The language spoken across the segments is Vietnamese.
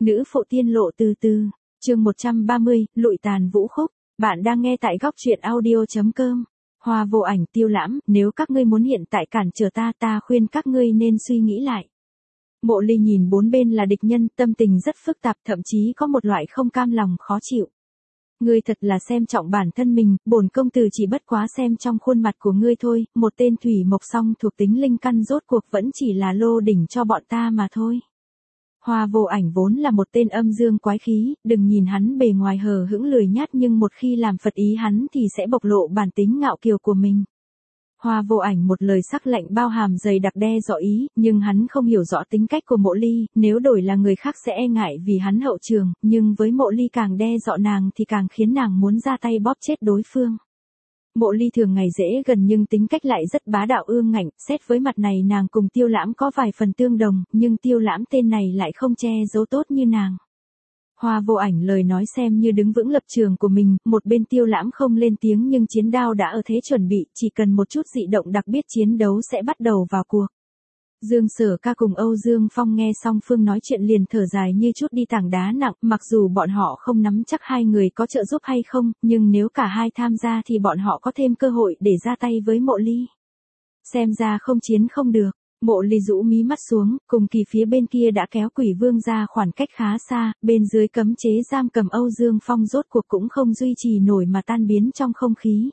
Nữ phụ tiên lộ từ từ, chương 130, lụi tàn vũ khúc, bạn đang nghe tại góc truyện audio.com. Hoa Vô Ảnh, Tiêu Lãm, nếu các ngươi muốn hiện tại cản trở ta, ta khuyên các ngươi nên suy nghĩ lại. Mộ Ly nhìn bốn bên là địch nhân, tâm tình rất phức tạp, thậm chí có một loại không cam lòng khó chịu. Ngươi thật là xem trọng bản thân mình, bổn công tử chỉ bất quá xem trong khuôn mặt của ngươi thôi, một tên thủy mộc song thuộc tính linh căn rốt cuộc vẫn chỉ là lô đỉnh cho bọn ta mà thôi. Hoa Vô Ảnh vốn là một tên âm dương quái khí, đừng nhìn hắn bề ngoài hờ hững lười nhát nhưng một khi làm phật ý hắn thì sẽ bộc lộ bản tính ngạo kiều của mình. Hoa Vô Ảnh một lời sắc lạnh bao hàm dày đặc đe dọa ý, nhưng hắn không hiểu rõ tính cách của Mộ Ly, nếu đổi là người khác sẽ e ngại vì hắn hậu trường, nhưng với Mộ Ly càng đe dọa nàng thì càng khiến nàng muốn ra tay bóp chết đối phương. Mộ Ly thường ngày dễ gần nhưng tính cách lại rất bá đạo ương ngạnh, xét với mặt này nàng cùng Tiêu Lãm có vài phần tương đồng, nhưng Tiêu Lãm tên này lại không che giấu tốt như nàng. Hoa Vô Ảnh lời nói xem như đứng vững lập trường của mình, một bên Tiêu Lãm không lên tiếng nhưng chiến đao đã ở thế chuẩn bị, chỉ cần một chút dị động đặc biết chiến đấu sẽ bắt đầu vào cuộc. Dương Sở Ca cùng Âu Dương Phong nghe song phương nói chuyện liền thở dài như chút đi tảng đá nặng, mặc dù bọn họ không nắm chắc hai người có trợ giúp hay không, nhưng nếu cả hai tham gia thì bọn họ có thêm cơ hội để ra tay với Mộ Ly. Xem ra không chiến không được. Mộ Ly rũ mí mắt xuống, cùng kỳ phía bên kia đã kéo Quỷ Vương ra khoảng cách khá xa, bên dưới cấm chế giam cầm Âu Dương Phong rốt cuộc cũng không duy trì nổi mà tan biến trong không khí.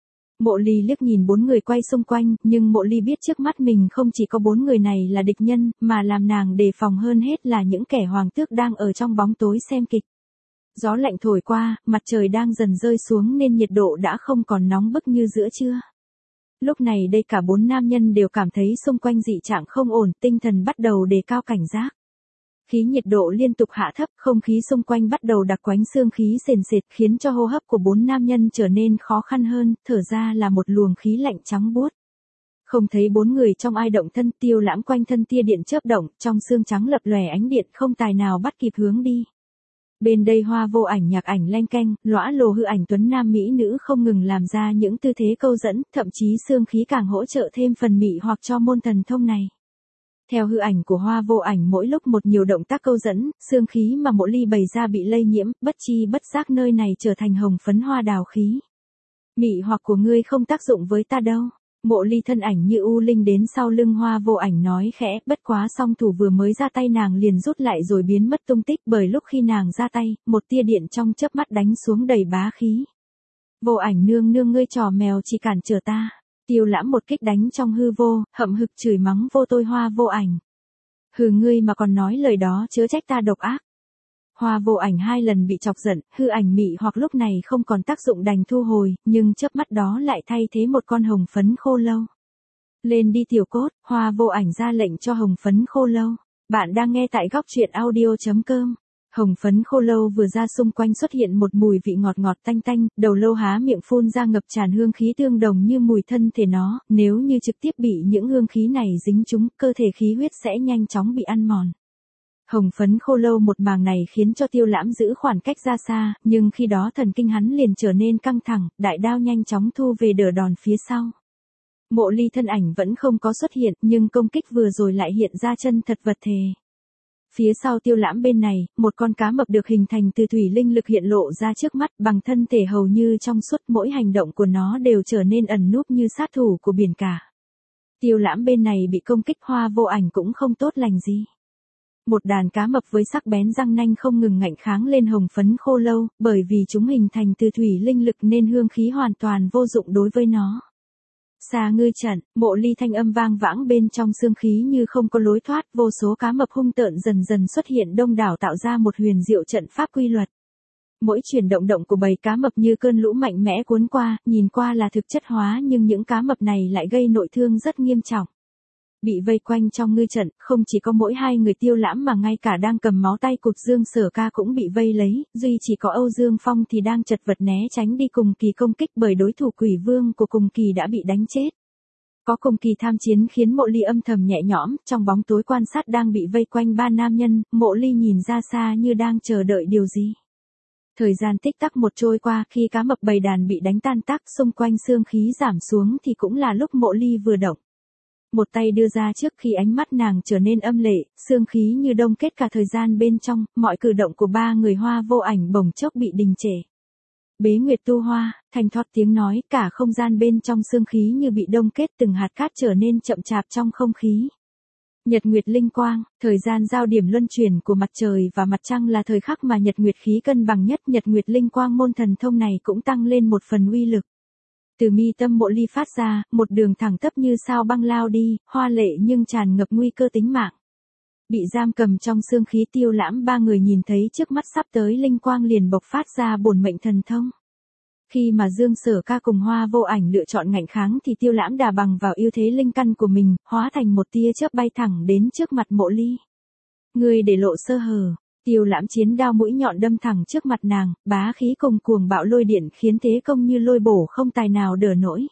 Mộ Ly liếc nhìn bốn người quay xung quanh, nhưng Mộ Ly biết trước mắt mình không chỉ có bốn người này là địch nhân, mà làm nàng đề phòng hơn hết là những kẻ hoàng tước đang ở trong bóng tối xem kịch. Gió lạnh thổi qua, mặt trời đang dần rơi xuống nên nhiệt độ đã không còn nóng bức như giữa trưa. Lúc này đây cả bốn nam nhân đều cảm thấy xung quanh dị trạng không ổn, tinh thần bắt đầu đề cao cảnh giác. Khí nhiệt độ liên tục hạ thấp, không khí xung quanh bắt đầu đặc quánh xương khí sền sệt khiến cho hô hấp của bốn nam nhân trở nên khó khăn hơn, thở ra là một luồng khí lạnh trắng buốt. Không thấy bốn người trong ai động thân, Tiêu Lãm quanh thân tia điện chớp động, trong xương trắng lập lòe ánh điện không tài nào bắt kịp hướng đi. Bên đây Hoa Vô Ảnh nhạc ảnh leng keng, lõa lồ hư ảnh tuấn nam mỹ nữ không ngừng làm ra những tư thế câu dẫn, thậm chí xương khí càng hỗ trợ thêm phần mị hoặc cho môn thần thông này. Theo hư ảnh của Hoa Vô Ảnh mỗi lúc một nhiều động tác câu dẫn, xương khí mà Mộ Ly bày ra bị lây nhiễm, bất chi bất giác nơi này trở thành hồng phấn hoa đào khí. Mị hoặc của ngươi không tác dụng với ta đâu. Mộ Ly thân ảnh như u linh đến sau lưng Hoa Vô Ảnh nói khẽ, bất quá song thủ vừa mới ra tay nàng liền rút lại rồi biến mất tung tích, bởi lúc khi nàng ra tay, một tia điện trong chớp mắt đánh xuống đầy bá khí. Vô Ảnh nương nương ngươi trò mèo chỉ cản trở ta. Tiêu Lãm một kích đánh trong hư vô, hậm hực chửi mắng vô tôi Hoa Vô Ảnh. Hừ, ngươi mà còn nói lời đó chớ trách ta độc ác. Hoa Vô Ảnh hai lần bị chọc giận, hư ảnh mị hoặc lúc này không còn tác dụng đành thu hồi, nhưng chớp mắt đó lại thay thế một con hồng phấn khô lâu. Lên đi tiểu cốt, Hoa Vô Ảnh ra lệnh cho hồng phấn khô lâu. Bạn đang nghe tại góc truyện audio.com. Hồng phấn khô lâu vừa ra xung quanh xuất hiện một mùi vị ngọt ngọt tanh tanh, đầu lâu há miệng phun ra ngập tràn hương khí tương đồng như mùi thân thể nó, nếu như trực tiếp bị những hương khí này dính trúng, cơ thể khí huyết sẽ nhanh chóng bị ăn mòn. Hồng phấn khô lâu một màng này khiến cho Tiêu Lãm giữ khoảng cách ra xa, nhưng khi đó thần kinh hắn liền trở nên căng thẳng, đại đao nhanh chóng thu về đỡ đòn phía sau. Mộ Ly thân ảnh vẫn không có xuất hiện, nhưng công kích vừa rồi lại hiện ra chân thật vật thể. Phía sau Tiêu Lãm bên này, một con cá mập được hình thành từ thủy linh lực hiện lộ ra trước mắt, bằng thân thể hầu như trong suốt, mỗi hành động của nó đều trở nên ẩn núp như sát thủ của biển cả. Tiêu Lãm bên này bị công kích, Hoa Vô Ảnh cũng không tốt lành gì. Một đàn cá mập với sắc bén răng nanh không ngừng ngạnh kháng lên hồng phấn khô lâu, bởi vì chúng hình thành từ thủy linh lực nên hương khí hoàn toàn vô dụng đối với nó. Xa ngư trận, Mộ Ly thanh âm vang vãng bên trong xương khí như không có lối thoát, vô số cá mập hung tợn dần dần xuất hiện đông đảo tạo ra một huyền diệu trận pháp quy luật. Mỗi chuyển động động của bầy cá mập như cơn lũ mạnh mẽ cuốn qua, nhìn qua là thực chất hóa nhưng những cá mập này lại gây nội thương rất nghiêm trọng. Bị vây quanh trong ngư trận, không chỉ có mỗi hai người Tiêu Lãm mà ngay cả đang cầm máu tay cụt Dương Sở Ca cũng bị vây lấy, duy chỉ có Âu Dương Phong thì đang chật vật né tránh đi cùng kỳ công kích bởi đối thủ Quỷ Vương của cùng kỳ đã bị đánh chết. Có cùng kỳ tham chiến khiến Mộ Ly âm thầm nhẹ nhõm, trong bóng tối quan sát đang bị vây quanh ba nam nhân, Mộ Ly nhìn ra xa như đang chờ đợi điều gì. Thời gian tích tắc một trôi qua, khi cá mập bầy đàn bị đánh tan tác, xung quanh xương khí giảm xuống thì cũng là lúc Mộ Ly vừa động. Một tay đưa ra trước khi ánh mắt nàng trở nên âm lệ, xương khí như đông kết cả thời gian bên trong, mọi cử động của ba người Hoa Vô Ảnh bỗng chốc bị đình trệ. Bế Nguyệt Tu Hoa, thanh thoát tiếng nói, cả không gian bên trong xương khí như bị đông kết, từng hạt cát trở nên chậm chạp trong không khí. Nhật Nguyệt Linh Quang, thời gian giao điểm luân chuyển của mặt trời và mặt trăng là thời khắc mà Nhật Nguyệt khí cân bằng nhất. Nhật Nguyệt Linh Quang môn thần thông này cũng tăng lên một phần uy lực. Từ mi tâm Mộ Ly phát ra, một đường thẳng tắp như sao băng lao đi, hoa lệ nhưng tràn ngập nguy cơ tính mạng. Bị giam cầm trong xương khí Tiêu Lãm ba người nhìn thấy trước mắt sắp tới linh quang liền bộc phát ra bổn mệnh thần thông. Khi mà Dương Sở Ca cùng Hoa Vô Ảnh lựa chọn ngạnh kháng thì Tiêu Lãm đà bằng vào ưu thế linh căn của mình, hóa thành một tia chớp bay thẳng đến trước mặt Mộ Ly. Người để lộ sơ hở. Tiêu Lãm chiến đao mũi nhọn đâm thẳng trước mặt nàng, bá khí cùng cuồng bạo lôi điện khiến thế công như lôi bổ không tài nào đỡ nổi.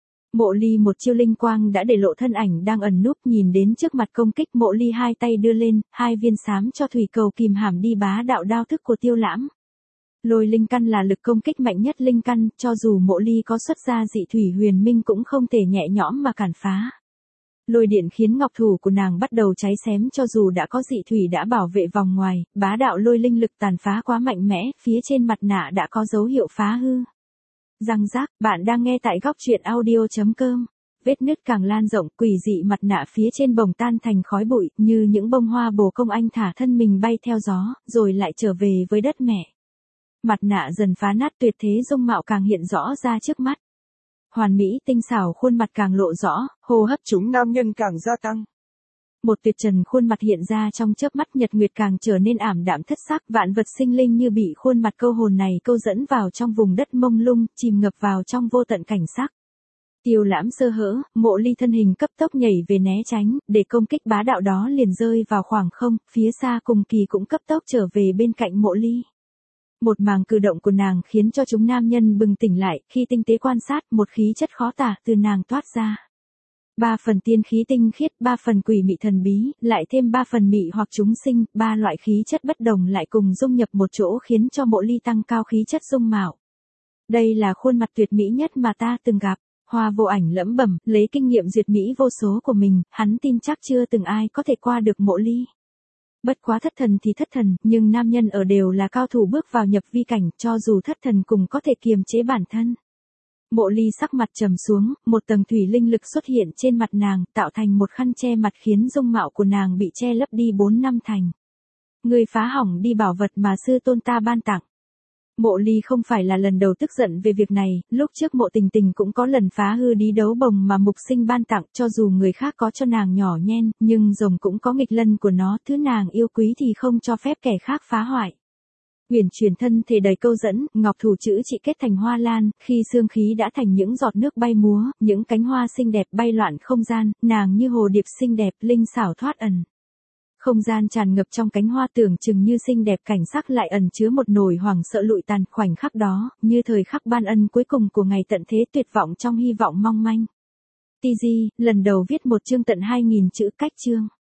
Mộ Ly một chiêu linh quang đã để lộ thân ảnh đang ẩn núp, nhìn đến trước mặt công kích. Mộ Ly hai tay đưa lên, hai viên xám cho thủy cầu kìm hãm đi bá đạo đao thức của Tiêu Lãm. Lôi linh căn là lực công kích mạnh nhất linh căn, cho dù Mộ Ly có xuất ra dị thủy huyền minh cũng không thể nhẹ nhõm mà cản phá. Lôi điện khiến ngọc thủ của nàng bắt đầu cháy xém, cho dù đã có dị thủy đã bảo vệ vòng ngoài, bá đạo lôi linh lực tàn phá quá mạnh mẽ, phía trên mặt nạ đã có dấu hiệu phá hư. Răng rác, bạn đang nghe tại góc truyện audio.com. Vết nứt càng lan rộng, quỷ dị mặt nạ phía trên bồng tan thành khói bụi, như những bông hoa bồ công anh thả thân mình bay theo gió, rồi lại trở về với đất mẹ. Mặt nạ dần phá nát, tuyệt thế dung mạo càng hiện rõ ra trước mắt. Hoàn mỹ tinh xảo khuôn mặt càng lộ rõ, hô hấp chúng nam nhân càng gia tăng. Một tuyệt trần khuôn mặt hiện ra trong chớp mắt. Nhật Nguyệt càng trở nên ảm đạm thất sắc, vạn vật sinh linh như bị khuôn mặt câu hồn này câu dẫn vào trong vùng đất mông lung, chìm ngập vào trong vô tận cảnh sắc. Tiêu Lãm sơ hở, Mộ Ly thân hình cấp tốc nhảy về né tránh, để công kích bá đạo đó liền rơi vào khoảng không, phía xa cùng kỳ cũng cấp tốc trở về bên cạnh Mộ Ly. Một màng cử động của nàng khiến cho chúng nam nhân bừng tỉnh lại, khi tinh tế quan sát, một khí chất khó tả từ nàng toát ra. 3 phần tiên khí tinh khiết, 3 phần quỷ mị thần bí, lại thêm 3 phần mị hoặc chúng sinh, 3 loại khí chất bất đồng lại cùng dung nhập một chỗ khiến cho Mộ Ly tăng cao khí chất dung mạo. Đây là khuôn mặt tuyệt mỹ nhất mà ta từng gặp. Hoa Vô Ảnh lẩm bẩm, lấy kinh nghiệm duyệt mỹ vô số của mình, hắn tin chắc chưa từng ai có thể qua được Mộ Ly. Bất quá thất thần thì thất thần, nhưng nam nhân ở đều là cao thủ bước vào nhập vi cảnh, cho dù thất thần cũng có thể kiềm chế bản thân. Mộ Ly sắc mặt trầm xuống, một tầng thủy linh lực xuất hiện trên mặt nàng, tạo thành một khăn che mặt khiến dung mạo của nàng bị che lấp đi 4 năm thành. Người phá hỏng đi bảo vật mà sư tôn ta ban tặng. Mộ Ly không phải là lần đầu tức giận về việc này, lúc trước Mộ Tình Tình cũng có lần phá hư đi đấu bồng mà mục sinh ban tặng, cho dù người khác có cho nàng nhỏ nhen, nhưng rồng cũng có nghịch lân của nó, thứ nàng yêu quý thì không cho phép kẻ khác phá hoại. Uyển chuyển thân thể đầy câu dẫn, ngọc thủ chữ chỉ kết thành hoa lan, khi xương khí đã thành những giọt nước bay múa, những cánh hoa xinh đẹp bay loạn không gian, nàng như hồ điệp xinh đẹp, linh xảo thoát ẩn. Không gian tràn ngập trong cánh hoa tưởng chừng như xinh đẹp, cảnh sắc lại ẩn chứa một nỗi hoảng sợ lụi tàn. Khoảnh khắc đó, như thời khắc ban ân cuối cùng của ngày tận thế, tuyệt vọng trong hy vọng mong manh. TG, lần đầu viết một chương tận 2000 chữ cách chương.